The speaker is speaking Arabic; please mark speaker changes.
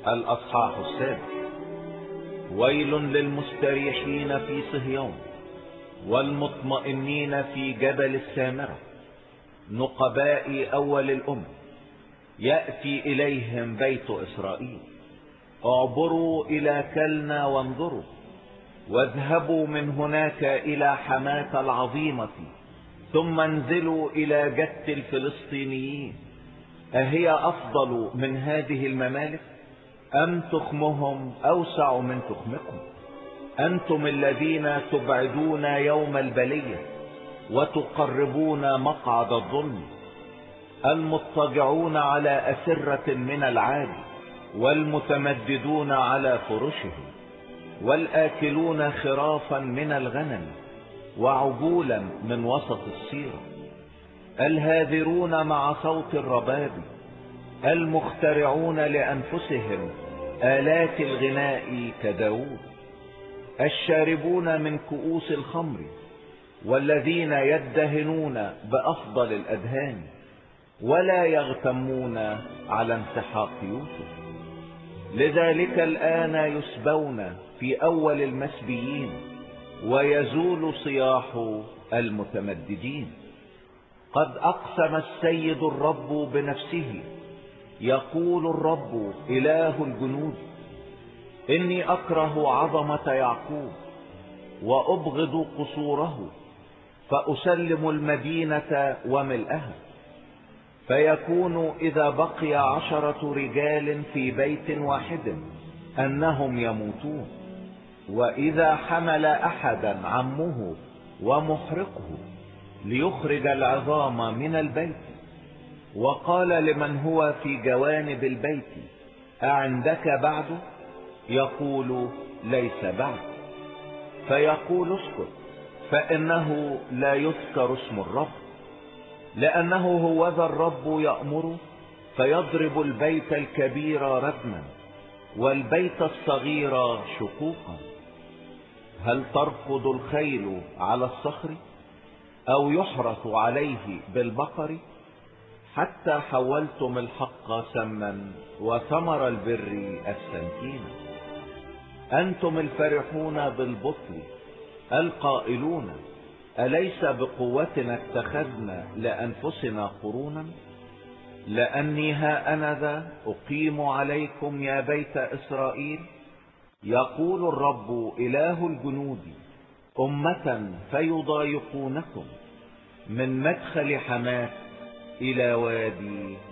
Speaker 1: الأصحاح السادس. ويل للمستريحين في صهيون والمطمئنين في جبل السامرة، نقباء أول الأمم، يأتي إليهم بيت إسرائيل. اعبروا إلى كلنا وانظروا، واذهبوا من هناك إلى حماة العظيمة، ثم انزلوا إلى جت الفلسطينيين. أهي أفضل من هذه الممالك؟ أم تخمهم أوسع من تخمكم؟ أنتم الذين تبعدون يوم البلية وتقربون مقعد الظلم، المضطجعون على أسرة من العالي، والمتمددون على فرشهم، والآكلون خرافا من الغنم وعجولا من وسط السيرة، الهاذرون مع صوت الرباب، المخترعون لأنفسهم آلات الغناء كداود، الشاربون من كؤوس الخمر، والذين يدهنون بأفضل الأدهان، ولا يغتمون على انسحاق يوسف. لذلك الآن يسبون في أول المسبيين، ويزول صياح المتمددين. قد أقسم السيد الرب بنفسه، يقول الرب إله الجنود: إني أكره عظمة يعقوب وأبغض قصوره، فأسلم المدينة وملئها. فيكون إذا بقي 10 رجال في بيت واحد أنهم يموتون، وإذا حمل أحدا عمه ومحرقه ليخرج العظام من البيت، وقال لمن هو في جوانب البيت: أعندك بعد؟ يقول: ليس بعد. فيقول: اسكت، فإنه لا يذكر اسم الرب، لأنه هو ذا الرب يأمر فيضرب البيت الكبير ردما والبيت الصغير شقوقا. هل تركض الخيل على الصخر أو يحرث عليه بالبقر؟ حتى حولتم الحق سما وثمر البر السنتين. أنتم الفرحون بالبطل القائلون: أليس بقوتنا اتخذنا لأنفسنا قرونا؟ لأني ها أنا ذا أقيم عليكم يا بيت إسرائيل، يقول الرب إله الجنود، أمة فيضايقونكم من مدخل حماة إلى وادي